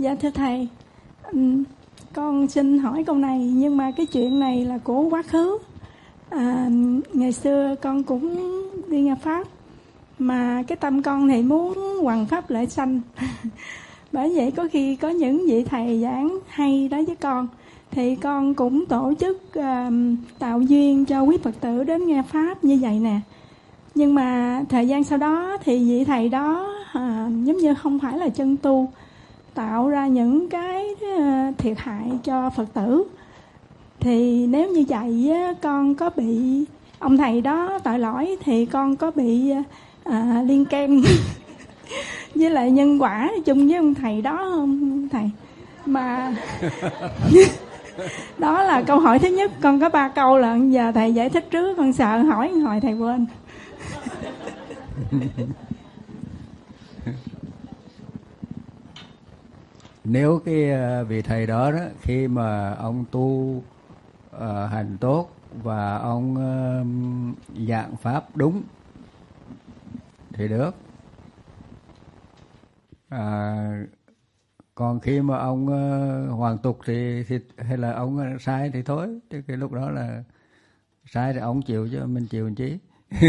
Dạ thưa thầy, con xin hỏi câu này, nhưng mà cái chuyện này là của quá khứ. Ngày xưa con cũng đi nghe Pháp, mà cái tâm con thì muốn hoằng pháp lợi sanh. Bởi vậy có khi có những vị thầy giảng hay đó với con, thì con cũng tổ chức tạo duyên cho quý Phật tử đến nghe Pháp như vậy nè. Nhưng mà thời gian sau đó thì vị thầy đó giống như không phải là chân tu, tạo ra những cái thiệt hại cho Phật tử. Thì nếu như vậy con có bị ông thầy đó tội lỗi, thì con có bị liên can với lại nhân quả chung với ông thầy đó không thầy? Mà đó là câu hỏi thứ nhất. Con có 3 câu là giờ thầy giải thích trước, con sợ hỏi hồi thầy quên. Nếu cái vị thầy đó, khi mà ông tu hành tốt và ông giảng pháp đúng thì được. Còn khi mà ông hoàn tục thì hay là ông sai thì thôi, chứ cái lúc đó là sai thì ông chịu chứ mình chịu làm chi.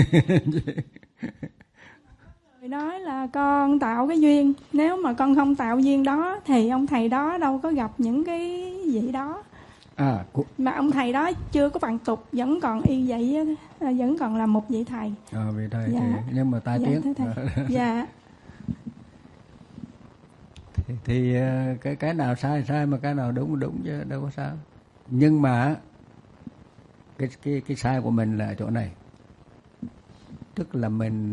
Nói là con tạo cái duyên, nếu mà con không tạo duyên đó thì ông thầy đó đâu có gặp những cái vị đó. Mà ông thầy đó chưa có bằng tục, vẫn còn y vậy, vẫn còn là một vị thầy. Vị thầy dạ. Thì nhưng mà tai tiếng. Dạ. Thì cái nào sai mà cái nào đúng chứ đâu có sao. Nhưng mà cái sai của mình là ở chỗ này, tức là mình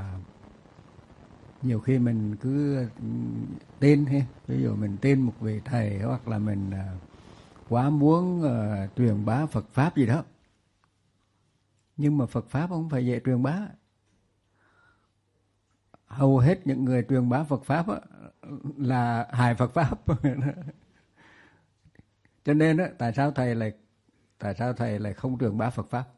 nhiều khi mình cứ tin hay ví dụ mình tin một vị thầy, hoặc là mình quá muốn truyền bá Phật pháp gì đó, nhưng mà Phật pháp không phải dễ truyền bá. Hầu hết những người truyền bá Phật pháp là hại Phật pháp. Cho nên tại sao thầy lại không truyền bá Phật pháp?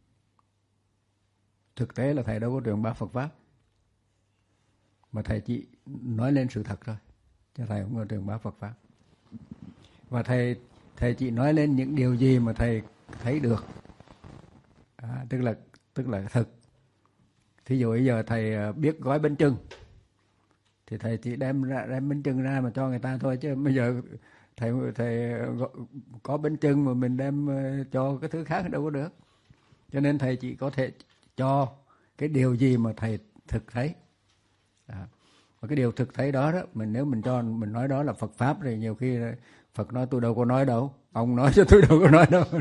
Thực tế là thầy đâu có truyền bá Phật pháp, mà thầy chỉ nói lên sự thật thôi, chứ thầy không có truyền bá Phật pháp. Và thầy chỉ nói lên những điều gì mà thầy thấy được, tức là thực. Thí dụ bây giờ thầy biết gói bánh chưng thì thầy chỉ đem bánh chưng ra mà cho người ta thôi, chứ bây giờ thầy có bánh chưng mà mình đem cho cái thứ khác đâu có được. Cho nên thầy chỉ có thể cho cái điều gì mà thầy thực thấy. Và cái điều thực thấy đó, nếu mình nói đó là Phật pháp thì nhiều khi Phật nói tôi đâu có nói đâu, ông nói cho tôi đâu có nói đâu.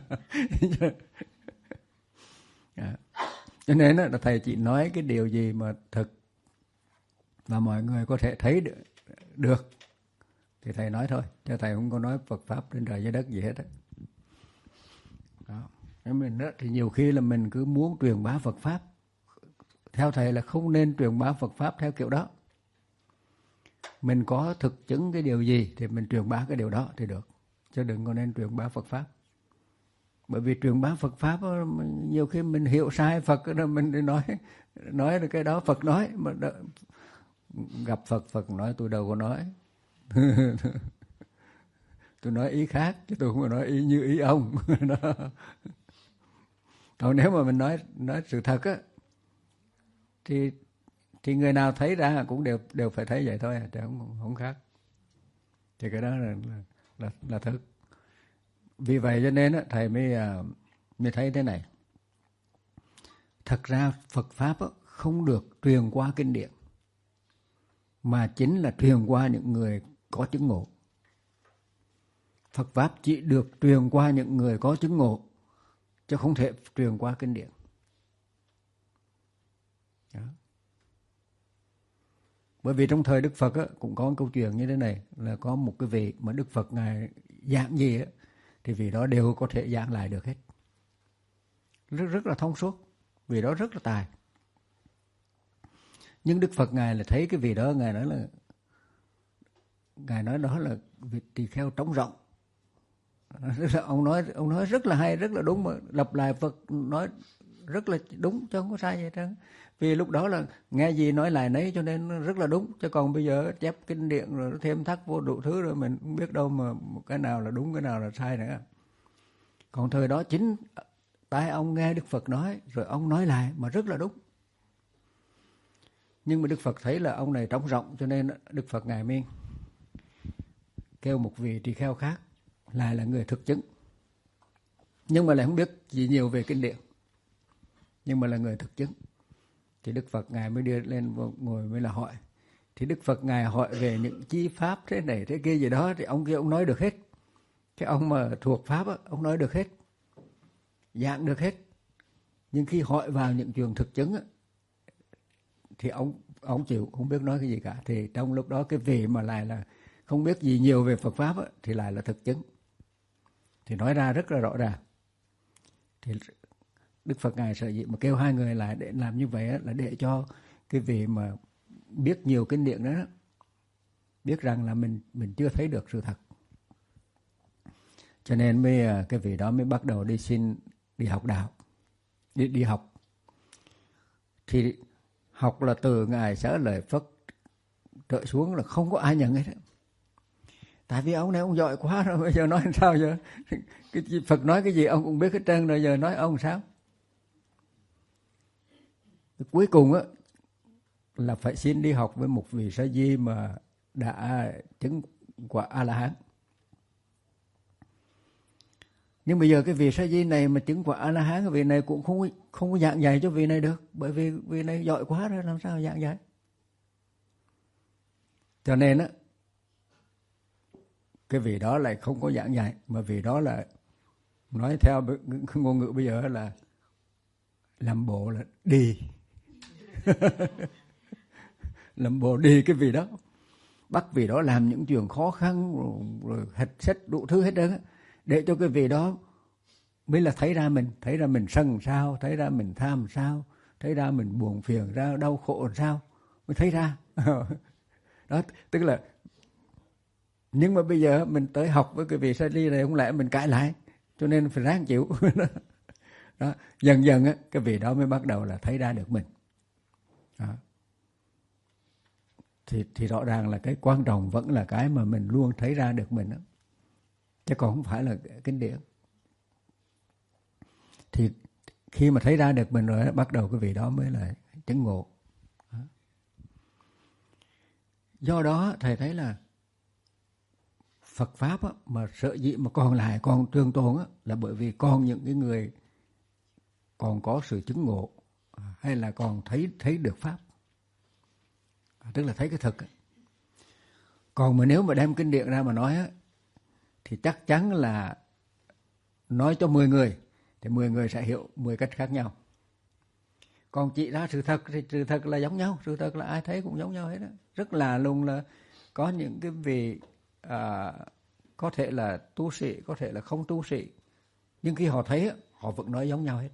Cho nên là thầy chỉ nói cái điều gì mà thực và mọi người có thể thấy được thì thầy nói thôi, chứ thầy không có nói Phật pháp trên trời dưới đất gì hết. Đó. Mình thì nhiều khi là mình cứ muốn truyền bá Phật pháp. Theo thầy là không nên truyền bá Phật pháp theo kiểu đó. Mình có thực chứng cái điều gì thì mình truyền bá cái điều đó thì được, chứ đừng có nên truyền bá Phật pháp. Bởi vì truyền bá Phật pháp nhiều khi mình hiểu sai Phật, mình nói được cái đó Phật nói, mà gặp Phật nói tôi đâu có nói. Tôi nói ý khác chứ tôi không có nói ý như ý ông. Còn nếu mà mình nói sự thật á, thì người nào thấy ra cũng đều phải thấy vậy thôi, chứ không khác. Thì cái đó là thực. Vì vậy cho nên thầy mới thấy thế này. Thật ra Phật pháp không được truyền qua kinh điển, mà chính là truyền qua những người có chứng ngộ. Phật pháp chỉ được truyền qua những người có chứng ngộ, chứ không thể truyền qua kinh điển. Đó. Bởi vì trong thời Đức Phật cũng có một câu chuyện như thế này, là có một cái vị mà Đức Phật Ngài giảng gì thì vị đó đều có thể giảng lại được hết. Rất là thông suốt, vị đó rất là tài. Nhưng Đức Phật Ngài là thấy cái vị đó, Ngài nói đó là vị tỳ kheo trống rỗng. Ông nói rất là hay, rất là đúng, mà lặp lại Phật nói rất là đúng, chứ không có sai gì hết trơn. Vì lúc đó là nghe gì nói lại nấy, cho nên nó rất là đúng. Chứ còn bây giờ chép kinh điển rồi thêm thắt vô đủ thứ rồi mình không biết đâu mà cái nào là đúng, cái nào là sai nữa. Còn thời đó chính tai ông nghe Đức Phật nói, rồi ông nói lại mà rất là đúng. Nhưng mà Đức Phật thấy là ông này trống rỗng, cho nên Đức Phật Ngài mới kêu một vị tỳ kheo khác, lại là người thực chứng, nhưng mà lại không biết gì nhiều về kinh điển, nhưng mà là người thực chứng. Thì Đức Phật Ngài mới đưa lên ngồi mới là hỏi. Thì Đức Phật Ngài hỏi về những chi pháp thế này thế kia gì đó, thì ông kia ông nói được hết. Cái ông mà thuộc pháp á, ông nói được hết, giảng được hết. Nhưng khi hỏi vào những chuyện thực chứng á, thì ông chịu, không biết nói cái gì cả. Thì trong lúc đó cái vị mà lại là không biết gì nhiều về Phật pháp á, thì lại là thực chứng, thì nói ra rất là rõ ràng. Thì Đức Phật Ngài sở dĩ mà kêu hai người lại để làm như vậy á, là để cho cái vị mà biết nhiều kinh điển đó biết rằng là mình chưa thấy được sự thật. Cho nên mới cái vị đó mới bắt đầu đi học đạo, đi học. Thì học là từ Ngài Xá Lợi Phất trở xuống là không có ai nhận hết. Tại vì ông này ông giỏi quá rồi, bây giờ nói làm sao giờ? Cái Phật nói cái gì ông cũng biết hết trơn rồi, giờ nói ông sao? Cuối cùng á là phải xin đi học với một vị sa di mà đã chứng quả A-la-hán. Nhưng bây giờ cái vị sa di này mà chứng quả A-la-hán, cái vị này cũng không có giảng dạy cho vị này được, bởi vì vị này giỏi quá rồi, làm sao giảng dạy? Cho nên á, cái vị đó lại không có giảng dạy, mà vị đó là nói theo ngôn ngữ bây giờ là làm bộ là đi. Làm bộ đi cái vị đó, bắt vị đó làm những chuyện khó khăn rồi hạch sách đủ thứ hết đó, để cho cái vị đó mới là thấy ra mình sân sao, thấy ra mình tham sao, thấy ra mình buồn phiền ra, đau khổ sao, mới thấy ra. Đó, tức là nhưng mà bây giờ mình tới học với cái vị sa di này không lẽ mình cãi lại, cho nên phải ráng chịu. Đó, dần dần á, cái vị đó mới bắt đầu là thấy ra được mình. Đó. Thì rõ ràng là cái quan trọng vẫn là cái mà mình luôn thấy ra được mình đó, chứ còn không phải là kinh điển. Thì khi mà thấy ra được mình rồi, bắt đầu cái vị đó mới là chứng ngộ. Đó. Do đó thầy thấy là Phật pháp á, mà sở dĩ mà còn lại, còn trường tồn á, là bởi vì còn những cái người còn có sự chứng ngộ, hay là còn thấy được pháp, tức là thấy cái thực. Còn mà nếu mà đem kinh điển ra mà nói á, thì chắc chắn là nói cho 10 người thì 10 người sẽ hiểu 10 cách khác nhau. Còn chỉ ra sự thật thì sự thật là giống nhau, sự thật là ai thấy cũng giống nhau hết á. Rất là luôn là có những cái vị có thể là tu sĩ, có thể là không tu sĩ, nhưng khi họ thấy á, họ vẫn nói giống nhau hết.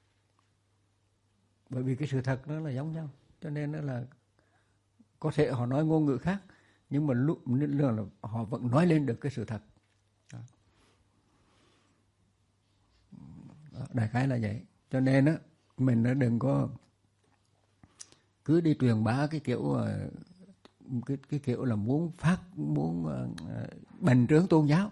Bởi vì cái sự thật nó là giống nhau, cho nên nó là có thể họ nói ngôn ngữ khác, nhưng mà lúc là họ vẫn nói lên được cái sự thật. Đó. Đại khái là vậy. Cho nên á, mình nó đừng có cứ đi truyền bá cái kiểu cái kiểu là muốn bành trướng tôn giáo.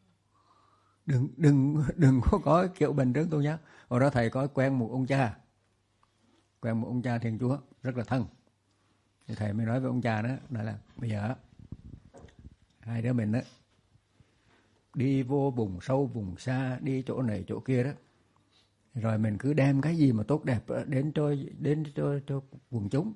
Đừng có kiểu bành trướng tôn giáo. Hồi đó thầy có quen một ông cha Thiên Chúa rất là thân. Thì thầy mới nói với ông cha đó là bây giờ hai đứa mình đó đi vô vùng sâu vùng xa, đi chỗ này chỗ kia đó, rồi mình cứ đem cái gì mà tốt đẹp đến cho quần chúng.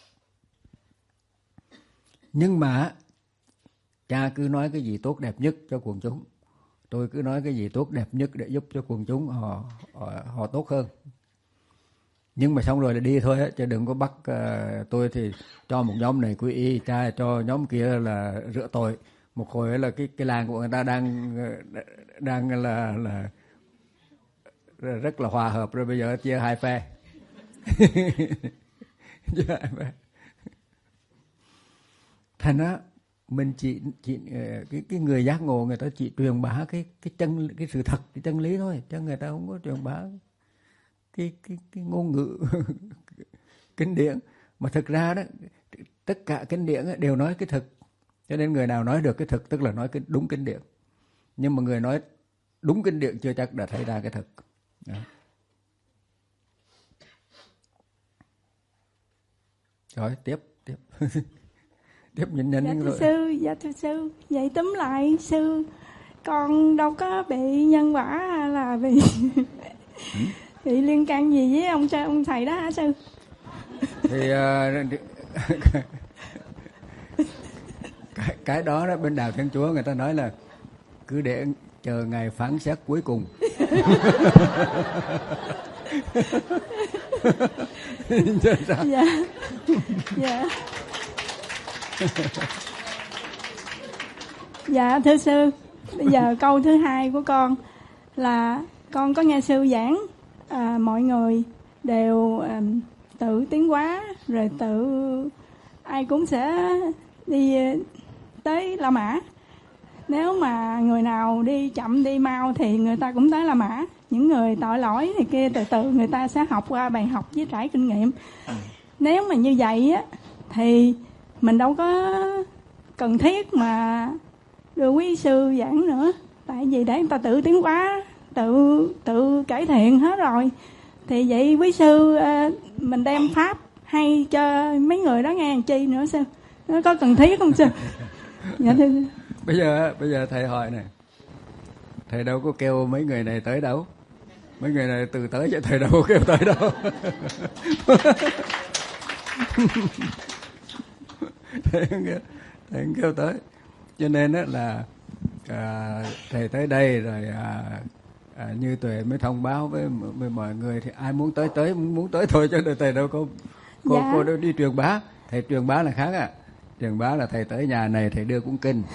Nhưng mà cha cứ nói cái gì tốt đẹp nhất cho quần chúng, tôi cứ nói cái gì tốt đẹp nhất để giúp cho quần chúng họ tốt hơn. Nhưng mà xong rồi là đi thôi á, chứ đừng có bắt tôi thì cho một nhóm này quy y, cha cho nhóm kia là rửa tội. Một hồi là cái làng của người ta đang là rất là hòa hợp rồi, bây giờ chia hai phe. Thành á, mình chỉ cái người giác ngộ, người ta chỉ truyền bá cái sự thật, cái chân lý thôi, chứ người ta không có truyền bá ngôn ngữ kinh điển, mà thực ra đó tất cả kinh điển đều nói cái thực. Cho nên người nào nói được cái thực tức là nói cái đúng kinh điển. Nhưng mà người nói đúng kinh điển chưa chắc đã thấy ra cái thực. Đó. Rồi tiếp tiếp nhìn nhận rồi. Thưa sư, vậy túm lại sư, con đâu có bị nhân quả hay là bị bị liên can gì với ông thầy đó hả sư? Thì cái đó bên đạo Thiên Chúa người ta nói là cứ để chờ ngày phán xét cuối cùng. Dạ. Dạ. Dạ thưa sư, bây giờ câu thứ hai của con là con có nghe sư giảng mọi người đều tự tiến hóa, rồi tự ai cũng sẽ đi tới La Mã. Nếu mà người nào đi chậm đi mau thì người ta cũng tới La Mã. Những người tội lỗi thì kia từ từ người ta sẽ học qua bài học với trải kinh nghiệm. Nếu mà như vậy á thì mình đâu có cần thiết mà đưa quý sư giảng nữa. Tại vì để người ta tự tiến hóa, tự cải thiện hết rồi. Thì vậy quý sư mình đem pháp hay cho mấy người đó nghe làm chi nữa sư? Nó có cần thiết không sư? Dạ thưa. Bây giờ thầy hỏi này, thầy đâu có kêu mấy người này tới đâu, mấy người này từ tới chứ thầy đâu có kêu tới đâu. thầy không kêu tới, cho nên đó là thầy tới đây rồi như Tuệ mới thông báo với mọi người thì ai muốn tới muốn tới thôi, chứ thầy đâu có cô đâu đi truyền bá. Thầy truyền bá là khác à. Truyền bá là thầy tới nhà này thầy đưa cuốn kinh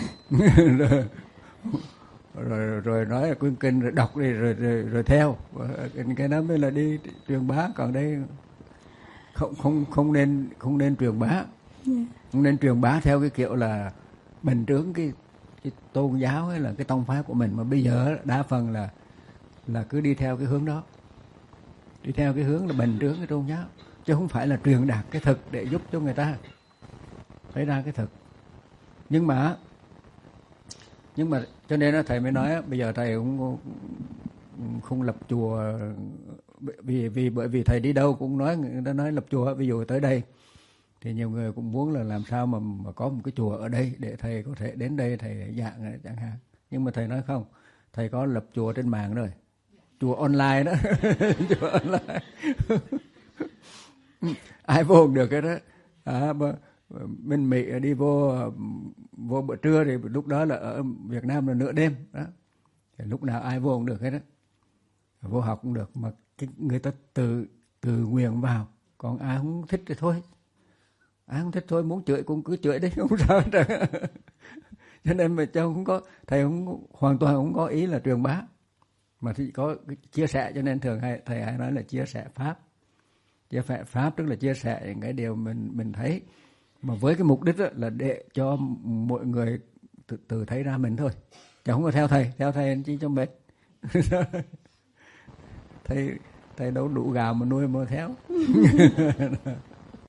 rồi nói là cuốn kinh rồi đọc đi rồi theo, cái đó mới là đi truyền bá. Còn đây không nên truyền bá. Không nên truyền bá theo cái kiểu là bình trướng cái tôn giáo hay là cái tông phái của mình. Mà bây giờ đa phần là cứ đi theo cái hướng đó, đi theo cái hướng là bình trướng cái tôn giáo, chứ không phải là truyền đạt cái thực để giúp cho người ta thấy ra cái thực. Nhưng mà cho nên là thầy mới nói bây giờ thầy cũng không lập chùa, bởi vì thầy đi đâu cũng nói, người ta nói lập chùa. Ví dụ tới đây thì nhiều người cũng muốn là làm sao mà có một cái chùa ở đây để thầy có thể đến đây thầy giảng chẳng hạn. Nhưng mà thầy nói không, thầy có lập chùa trên mạng rồi, chùa online đó. Chùa online. Ai vô được cái đó. Bên Mỹ đi vô bữa trưa thì lúc đó là ở Việt Nam là nửa đêm đó. Thì lúc nào ai vô cũng được hết đó, vô học cũng được. Mà người ta từ nguyện vào, còn ai không thích thì thôi, ai không thích thôi, muốn chửi cũng cứ chửi đấy, không sao hết. Cho nên mà cháu không có, thầy không hoàn toàn không có ý là truyền bá, mà thì có chia sẻ. Cho nên thường thầy hay nói là chia sẻ pháp. Chia sẻ pháp tức là chia sẻ những cái điều mình thấy, mà với cái mục đích là để cho mọi người tự thấy ra mình thôi, chứ không có theo thầy chỉ cho mệt. Thầy đâu đủ gạo mà nuôi mà theo.